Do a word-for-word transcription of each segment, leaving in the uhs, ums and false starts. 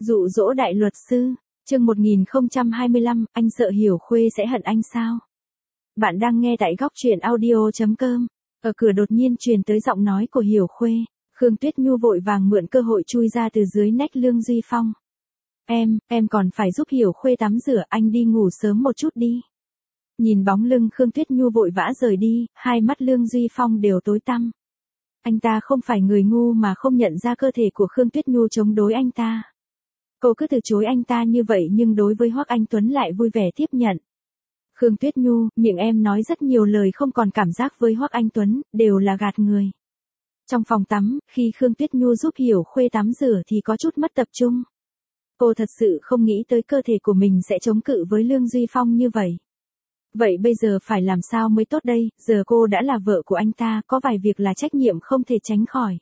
Dụ dỗ đại luật sư, chương một nghìn không trăm hai mươi lăm, anh sợ Hiểu Khuê sẽ hận anh sao? Bạn đang nghe tại góc truyện audio chấm com. Ở cửa đột nhiên truyền tới giọng nói của Hiểu Khuê, Khương Tuyết Nhu vội vàng mượn cơ hội chui ra từ dưới nách Lương Duy Phong. Em, em còn phải giúp Hiểu Khuê tắm rửa, anh đi ngủ sớm một chút đi. Nhìn bóng lưng Khương Tuyết Nhu vội vã rời đi, hai mắt Lương Duy Phong đều tối tăm. Anh ta không phải người ngu mà không nhận ra cơ thể của Khương Tuyết Nhu chống đối anh ta. Cô cứ từ chối anh ta như vậy nhưng đối với Hoắc Anh Tuấn lại vui vẻ tiếp nhận. Khương Tuyết Nhu, miệng em nói rất nhiều lời không còn cảm giác với Hoắc Anh Tuấn, đều là gạt người. Trong phòng tắm, khi Khương Tuyết Nhu giúp Hiểu Khuê tắm rửa thì có chút mất tập trung. Cô thật sự không nghĩ tới cơ thể của mình sẽ chống cự với Lương Duy Phong như vậy. Vậy bây giờ phải làm sao mới tốt đây, giờ cô đã là vợ của anh ta, có vài việc là trách nhiệm không thể tránh khỏi.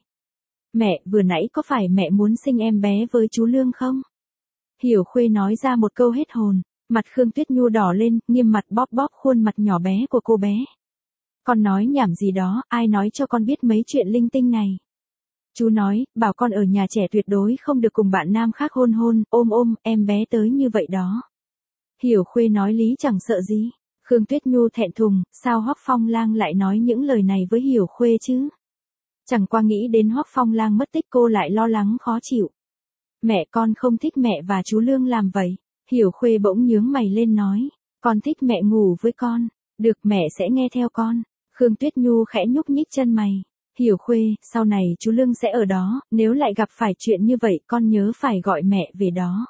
Mẹ, vừa nãy có phải mẹ muốn sinh em bé với chú Lương không? Hiểu Khuê nói ra một câu hết hồn, mặt Khương Tuyết Nhu đỏ lên, nghiêm mặt bóp bóp khuôn mặt nhỏ bé của cô bé. Con nói nhảm gì đó, ai nói cho con biết mấy chuyện linh tinh này? Chú nói, bảo con ở nhà trẻ tuyệt đối không được cùng bạn nam khác hôn hôn, ôm ôm, em bé tới như vậy đó. Hiểu Khuê nói lý chẳng sợ gì. Khương Tuyết Nhu thẹn thùng, sao Hoắc Phong Lang lại nói những lời này với Hiểu Khuê chứ? Chẳng qua nghĩ đến Hoắc Phong Lang mất tích cô lại lo lắng khó chịu. Mẹ con không thích mẹ và chú Lương làm vậy. Hiểu Khuê bỗng nhướng mày lên nói, con thích mẹ ngủ với con, được mẹ sẽ nghe theo con. Khương Tuyết Nhu khẽ nhúc nhích chân mày. Hiểu Khuê, sau này chú Lương sẽ ở đó, nếu lại gặp phải chuyện như vậy con nhớ phải gọi mẹ về đó.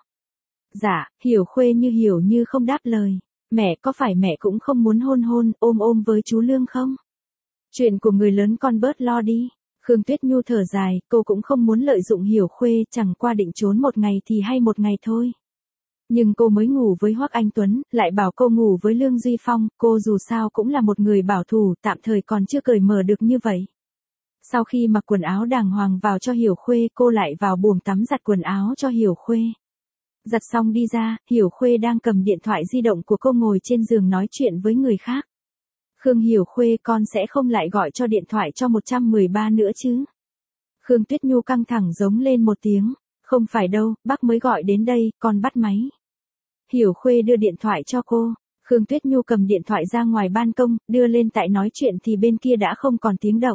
Dạ, Hiểu Khuê như hiểu như không đáp lời. Mẹ, có phải mẹ cũng không muốn hôn hôn, ôm ôm với chú Lương không? Chuyện của người lớn con bớt lo đi. Khương Tuyết Nhu thở dài, cô cũng không muốn lợi dụng Hiểu Khuê, chẳng qua định trốn một ngày thì hay một ngày thôi. Nhưng cô mới ngủ với Hoắc Anh Tuấn, lại bảo cô ngủ với Lương Duy Phong, cô dù sao cũng là một người bảo thủ, tạm thời còn chưa cởi mở được như vậy. Sau khi mặc quần áo đàng hoàng vào cho Hiểu Khuê, cô lại vào buồng tắm giặt quần áo cho Hiểu Khuê. Giặt xong đi ra, Hiểu Khuê đang cầm điện thoại di động của cô ngồi trên giường nói chuyện với người khác. Khương Hiểu Khuê, con sẽ không lại gọi cho điện thoại cho một trăm mười ba nữa chứ? Khương Tuyết Nhu căng thẳng giống lên một tiếng, không phải đâu, bác mới gọi đến đây, con bắt máy. Hiểu Khuê đưa điện thoại cho cô, Khương Tuyết Nhu cầm điện thoại ra ngoài ban công, đưa lên tại nói chuyện thì bên kia đã không còn tiếng động.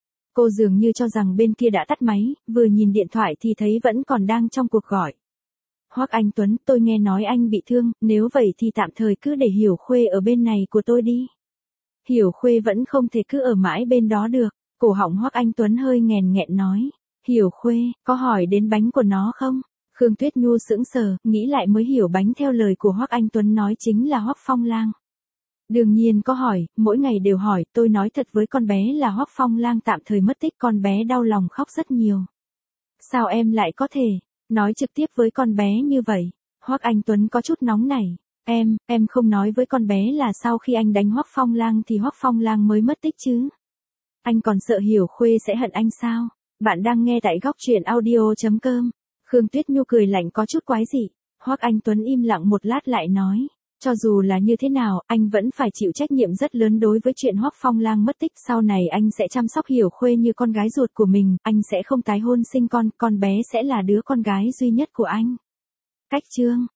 Cô dường như cho rằng bên kia đã tắt máy, vừa nhìn điện thoại thì thấy vẫn còn đang trong cuộc gọi. Hoắc Anh Tuấn, tôi nghe nói anh bị thương, nếu vậy thì tạm thời cứ để Hiểu Khuê ở bên này của tôi đi. Hiểu Khuê vẫn không thể cứ ở mãi bên đó được, cổ họng Hoắc Anh Tuấn hơi nghèn nghẹn nói. Hiểu Khuê, có hỏi đến bánh của nó không? Khương Tuyết Nhu sững sờ, nghĩ lại mới hiểu bánh theo lời của Hoắc Anh Tuấn nói chính là Hoắc Phong Lang. Đương nhiên có hỏi, mỗi ngày đều hỏi, tôi nói thật với con bé là Hoắc Phong Lang tạm thời mất tích, con bé đau lòng khóc rất nhiều. Sao em lại có thể nói trực tiếp với con bé như vậy? Hoắc Anh Tuấn có chút nóng nảy. Em, em không nói với con bé là sau khi anh đánh Hoắc Phong Lang thì Hoắc Phong Lang mới mất tích chứ? Anh còn sợ Hiểu Khuê sẽ hận anh sao? Bạn đang nghe tại góc truyện audio chấm com. Khương Tuyết Nhu cười lạnh có chút quái dị. Hoắc Anh Tuấn im lặng một lát lại nói, cho dù là như thế nào, anh vẫn phải chịu trách nhiệm rất lớn đối với chuyện Hoắc Phong Lang mất tích, sau này anh sẽ chăm sóc Hiểu Khuê như con gái ruột của mình, anh sẽ không tái hôn sinh con, con bé sẽ là đứa con gái duy nhất của anh. Cách chương